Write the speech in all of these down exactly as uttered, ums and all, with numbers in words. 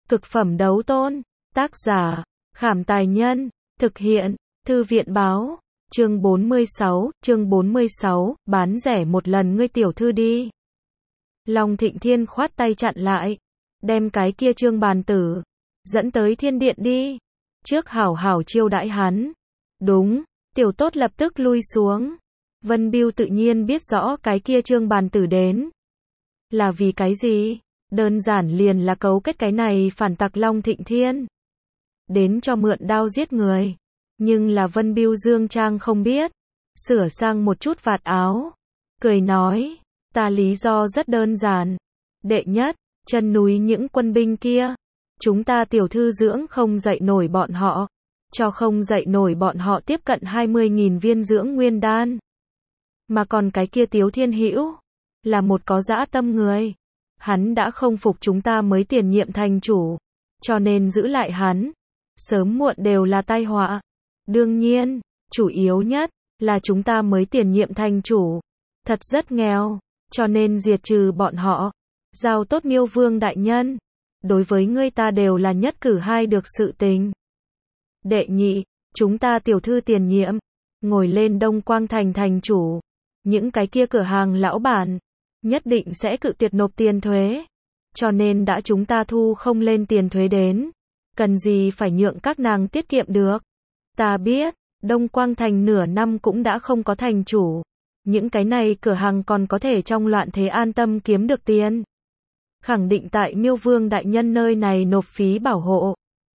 Cực phẩm đấu tôn. Tác giả, Khảm Tài Nhân. Thực hiện, Thư viện Báo. Chương bốn mươi sáu, chương bốn mươi sáu, bán rẻ một lần ngươi tiểu thư đi. Long Thịnh Thiên khoát tay chặn lại. Đem cái kia Trương Bàn Tử dẫn tới thiên điện đi. Trước hảo hảo chiêu đãi hắn. Đúng, tiểu tốt lập tức lui xuống. Vân Bưu tự nhiên biết rõ cái kia Trương Bàn Tử đến là vì cái gì, đơn giản liền là cấu kết cái này phản tặc Long Thịnh Thiên đến cho mượn đao giết người. Nhưng là Vân Bưu dương trang không biết, sửa sang một chút vạt áo, cười nói, ta lý do rất đơn giản. Đệ nhất, chân núi những quân binh kia, chúng ta tiểu thư dưỡng không dậy nổi bọn họ, cho không dậy nổi bọn họ tiếp cận hai mươi nghìn viên dưỡng nguyên đan. Mà còn cái kia Tiếu Thiên Hữu là một có dã tâm người, hắn đã không phục chúng ta mới tiền nhiệm thành chủ, cho nên giữ lại hắn, sớm muộn đều là tai họa. Đương nhiên, chủ yếu nhất là chúng ta mới tiền nhiệm thành chủ thật rất nghèo, cho nên diệt trừ bọn họ, giao tốt Miêu Vương đại nhân, đối với ngươi ta đều là nhất cử hai được sự tình. Đệ nhị, chúng ta tiểu thư tiền nhiệm ngồi lên Đông Quang thành thành chủ, những cái kia cửa hàng lão bản nhất định sẽ cự tuyệt nộp tiền thuế, cho nên đã chúng ta thu không lên tiền thuế đến, cần gì phải nhượng các nàng tiết kiệm được. Ta biết, Đông Quang thành nửa năm cũng đã không có thành chủ, những cái này cửa hàng còn có thể trong loạn thế an tâm kiếm được tiền, khẳng định tại Miêu Vương đại nhân nơi này nộp phí bảo hộ.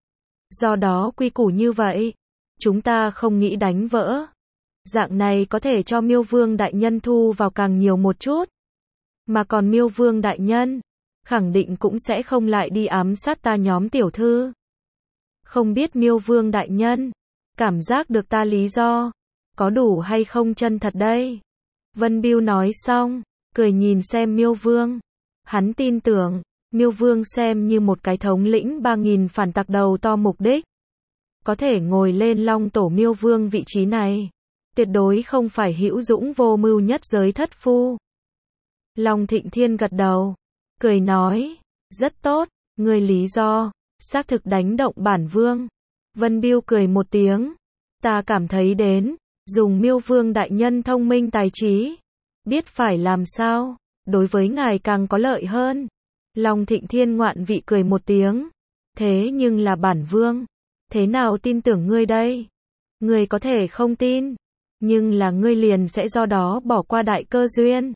Do đó quy củ như vậy, chúng ta không nghĩ đánh vỡ. Dạng này có thể cho Miêu Vương đại nhân thu vào càng nhiều một chút. Mà còn Miêu Vương đại nhân khẳng định cũng sẽ không lại đi ám sát ta nhóm tiểu thư. Không biết Miêu Vương đại nhân cảm giác được ta lý do có đủ hay không chân thật đây. Vân Bưu nói xong, cười nhìn xem Miêu Vương. Hắn tin tưởng, Miêu Vương xem như một cái thống lĩnh ba nghìn phản tặc đầu to mục đích. Có thể ngồi lên Long Tổ Miêu Vương vị trí này, tuyệt đối không phải hữu dũng vô mưu nhất giới thất phu. Long Thịnh Thiên gật đầu, cười nói, rất tốt, ngươi lý do xác thực đánh động bản vương. Vân Bưu cười một tiếng, ta cảm thấy đến, dùng Miêu Vương đại nhân thông minh tài trí, biết phải làm sao, đối với ngài càng có lợi hơn. Long Thịnh Thiên ngoạn vị cười một tiếng, thế nhưng là bản vương, thế nào tin tưởng ngươi đây? Ngươi có thể không tin, nhưng là ngươi liền sẽ do đó bỏ qua đại cơ duyên.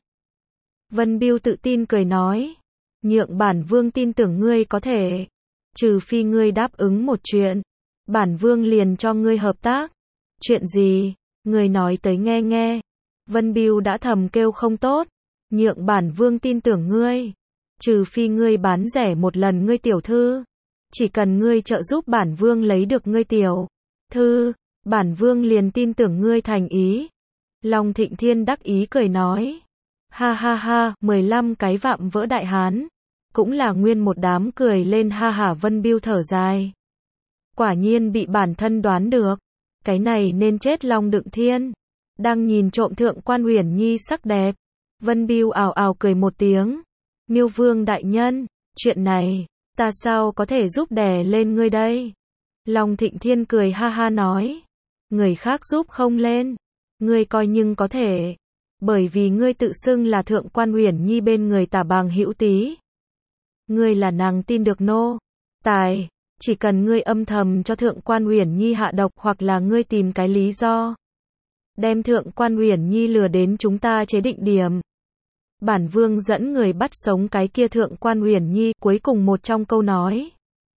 Vân Bưu tự tin cười nói, nhượng bản vương tin tưởng ngươi có thể, trừ phi ngươi đáp ứng một chuyện, bản vương liền cho ngươi hợp tác. Chuyện gì? Ngươi nói tới nghe nghe. Vân Bưu đã thầm kêu không tốt, nhượng bản vương tin tưởng ngươi, trừ phi ngươi bán rẻ một lần ngươi tiểu thư, chỉ cần ngươi trợ giúp bản vương lấy được ngươi tiểu thư, bản vương liền tin tưởng ngươi thành ý. Long Thịnh Thiên đắc ý cười nói, ha ha ha, mười lăm cái vạm vỡ đại hán, cũng là nguyên một đám cười lên ha hả. Vân Bưu thở dài, quả nhiên bị bản thân đoán được, cái này nên chết Long Đựng Thiên. Đang nhìn trộm Thượng Quan Uyển Nhi sắc đẹp, Vân Bưu ào ào cười một tiếng, Miêu Vương đại nhân, chuyện này, ta sao có thể giúp đè lên ngươi đây? Long Thịnh Thiên cười ha ha nói, người khác giúp không lên, ngươi coi nhưng có thể, bởi vì ngươi tự xưng là Thượng Quan Uyển Nhi bên người tả bàng hữu tí. Ngươi là nàng tin được nô tài, chỉ cần ngươi âm thầm cho Thượng Quan Uyển Nhi hạ độc hoặc là ngươi tìm cái lý do đem Thượng Quan Uyển Nhi lừa đến chúng ta chế định điểm, bản vương dẫn người bắt sống cái kia Thượng Quan Uyển Nhi. Cuối cùng một trong câu nói,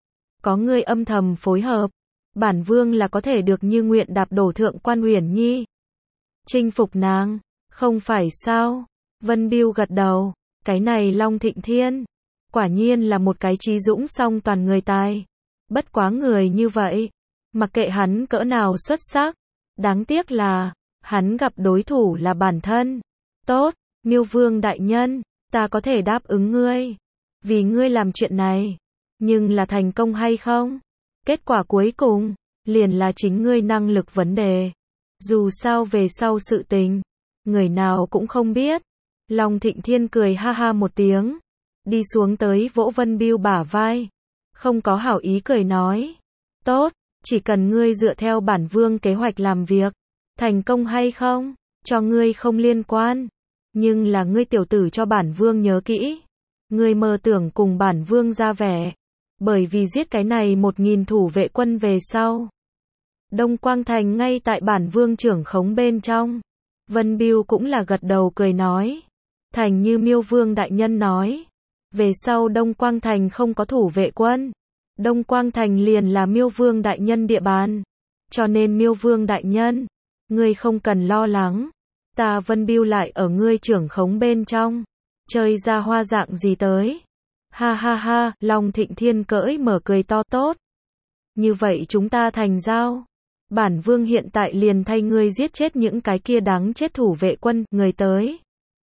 có ngươi âm thầm phối hợp, bản vương là có thể được như nguyện đạp đổ Thượng Quan Uyển Nhi, chinh phục nàng, không phải sao? Vân Bưu gật đầu, cái này Long Thịnh Thiên quả nhiên là một cái trí dũng song toàn người tài. Bất quá người như vậy, mặc kệ hắn cỡ nào xuất sắc, đáng tiếc là hắn gặp đối thủ là bản thân. Tốt, Miêu Vương đại nhân, ta có thể đáp ứng ngươi, vì ngươi làm chuyện này, nhưng là thành công hay không, kết quả cuối cùng liền là chính ngươi năng lực vấn đề. Dù sao về sau sự tình, người nào cũng không biết. Long Thịnh Thiên cười ha ha một tiếng, đi xuống tới vỗ Vân Bưu bả vai, không có hảo ý cười nói. Tốt, chỉ cần ngươi dựa theo bản vương kế hoạch làm việc, thành công hay không, cho ngươi không liên quan. Nhưng là ngươi tiểu tử cho bản vương nhớ kỹ. Ngươi mơ tưởng cùng bản vương ra vẻ. Bởi vì giết cái này một nghìn thủ vệ quân về sau. Đông Quang Thành ngay tại bản vương trưởng khống bên trong. Vân Biêu cũng là gật đầu cười nói. Thành như Miêu Vương đại nhân nói. Về sau Đông Quang Thành không có thủ vệ quân. Đông Quang Thành liền là Miêu Vương đại nhân địa bàn. Cho nên Miêu Vương đại nhân, ngươi không cần lo lắng. Ta Vân Biêu lại ở ngươi trưởng khống bên trong. Chơi ra hoa dạng gì tới. Ha ha ha, Long Thịnh Thiên cỡi mở cười to tốt. Như vậy chúng ta thành giao. Bản vương hiện tại liền thay ngươi giết chết những cái kia đáng chết thủ vệ quân, người tới.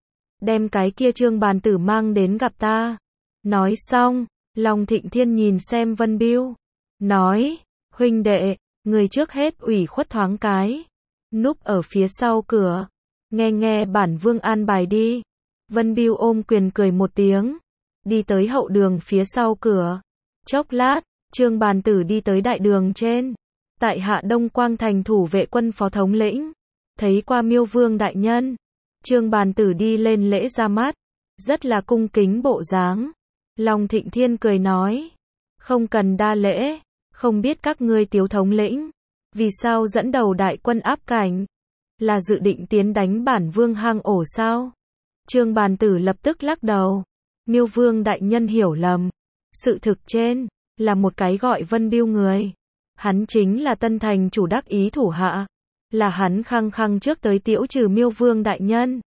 Đem cái kia Trương Bàn Tử mang đến gặp ta. Nói xong, Long Thịnh Thiên nhìn xem Vân Biêu. Nói, huynh đệ, người trước hết ủy khuất thoáng cái. Núp ở phía sau cửa. Nghe nghe bản vương an bài đi. Vân Biêu ôm quyền cười một tiếng. Đi tới hậu đường phía sau cửa. Chốc lát, Trương Bàn Tử đi tới đại đường trên. Tại hạ Đông Quang Thành thủ vệ quân phó thống lĩnh. Thấy qua Miêu Vương đại nhân. Trương Bàn Tử đi lên lễ ra mắt. Rất là cung kính bộ dáng. Long Thịnh Thiên cười nói. Không cần đa lễ. Không biết các ngươi Tiếu thống lĩnh. Vì sao dẫn đầu đại quân áp cảnh. Là dự định tiến đánh bản vương hang ổ sao? Trương Bàn Tử lập tức lắc đầu. Miêu Vương đại nhân hiểu lầm. Sự thực trên, là một cái gọi Vân Biêu người. Hắn chính là Tân Thành chủ đắc ý thủ hạ. Là hắn khăng khăng trước tới tiễu trừ Miêu Vương đại nhân.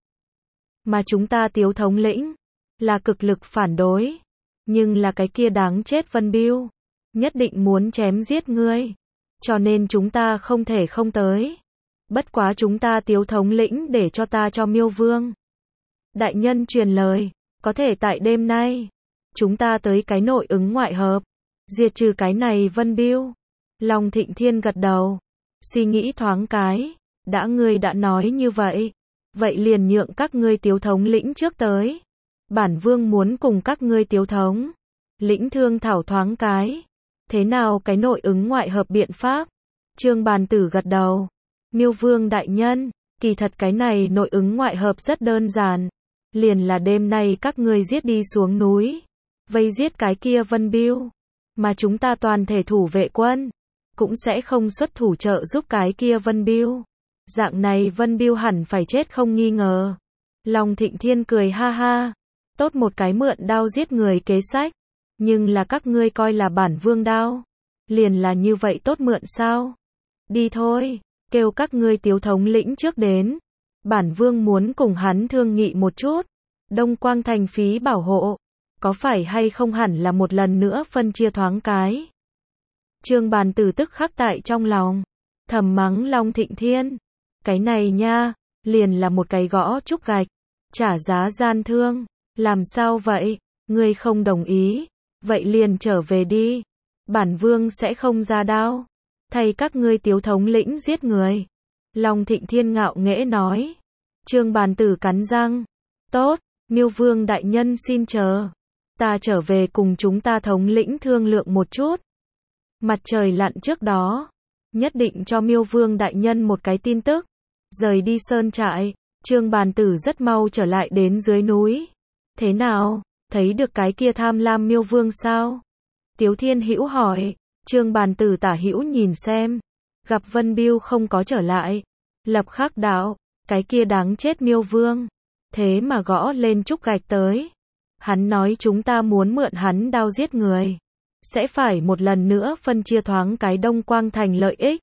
Mà chúng ta Tiếu thống lĩnh, là cực lực phản đối. Nhưng là cái kia đáng chết Vân Biêu. Nhất định muốn chém giết ngươi. Cho nên chúng ta không thể không tới. Bất quá chúng ta Tiếu thống lĩnh để cho ta cho Miêu Vương đại nhân truyền lời. Có thể tại đêm nay, chúng ta tới cái nội ứng ngoại hợp. Diệt trừ cái này Vân Biêu. Long Thịnh Thiên gật đầu. Suy nghĩ thoáng cái. Đã ngươi đã nói như vậy. Vậy liền nhượng các ngươi Tiếu thống lĩnh trước tới. Bản vương muốn cùng các ngươi Tiếu thống lĩnh thương thảo thoáng cái. Thế nào cái nội ứng ngoại hợp biện pháp? Trương Bàn Tử gật đầu. Miêu Vương đại nhân, kỳ thật cái này nội ứng ngoại hợp rất đơn giản. Liền là đêm nay các ngươi giết đi xuống núi. Vây giết cái kia Vân Biêu. Mà chúng ta toàn thể thủ vệ quân. Cũng sẽ không xuất thủ trợ giúp cái kia Vân Biêu. Dạng này Vân Biêu hẳn phải chết không nghi ngờ. Long Thịnh Thiên cười ha ha. Tốt một cái mượn đao giết người kế sách. Nhưng là các ngươi coi là bản vương đao. Liền là như vậy tốt mượn sao? Đi thôi, kêu các ngươi Tiếu thống lĩnh trước đến. Bản vương muốn cùng hắn thương nghị một chút. Đông Quang Thành phí bảo hộ. Có phải hay không hẳn là một lần nữa phân chia thoáng cái. Trương Bàn Tử tức khắc tại trong lòng. Thầm mắng Long Thịnh Thiên. Cái này nha, liền là một cái gõ trúc gạch. Trả giá gian thương. Làm sao vậy? Ngươi không đồng ý. Vậy liền trở về đi. Bản vương sẽ không ra đao. Thay các ngươi Tiếu thống lĩnh giết người. Long Thịnh Thiên ngạo nghễ nói. Trương Bàn Tử cắn răng. Tốt, Miêu Vương đại nhân xin chờ. Ta trở về cùng chúng ta thống lĩnh thương lượng một chút. Mặt trời lặn trước đó. Nhất định cho Miêu Vương đại nhân một cái tin tức. Rời đi sơn trại. Trương Bàn Tử rất mau trở lại đến dưới núi. Thế nào? Thấy được cái kia tham lam Miêu Vương sao? Tiếu Thiên Hữu hỏi. Trương Bàn Tử tả hữu nhìn xem. Gặp Vân Biêu không có trở lại. Lập khắc đạo. Cái kia đáng chết Miêu Vương. Thế mà gõ lên trúc gạch tới. Hắn nói chúng ta muốn mượn hắn đao giết người. Sẽ phải một lần nữa phân chia thoáng cái Đông Quang Thành lợi ích.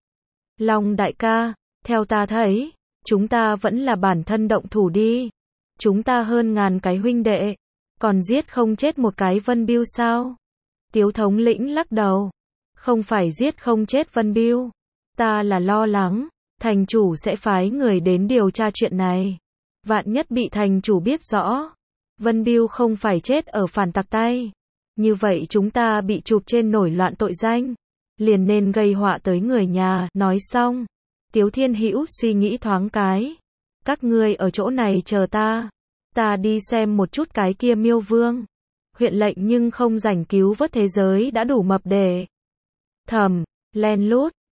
Long đại ca, theo ta thấy, chúng ta vẫn là bản thân động thủ đi. Chúng ta hơn ngàn cái huynh đệ. Còn giết không chết một cái Vân Biêu sao? Tiếu thống lĩnh lắc đầu. Không phải giết không chết Vân Biêu. Ta là lo lắng. Thành chủ sẽ phái người đến điều tra chuyện này. Vạn nhất bị thành chủ biết rõ. Vân Biêu không phải chết ở phản tặc tay. Như vậy chúng ta bị chụp trên nổi loạn tội danh. Liền nên gây họa tới người nhà. Nói xong. Tiếu Thiên Hữu suy nghĩ thoáng cái. Các ngươi ở chỗ này chờ ta. Ta đi xem một chút cái kia Miêu Vương. huyện lệnh nhưng không rảnh cứu vớt thế giới đã đủ mập để thầm, len lút,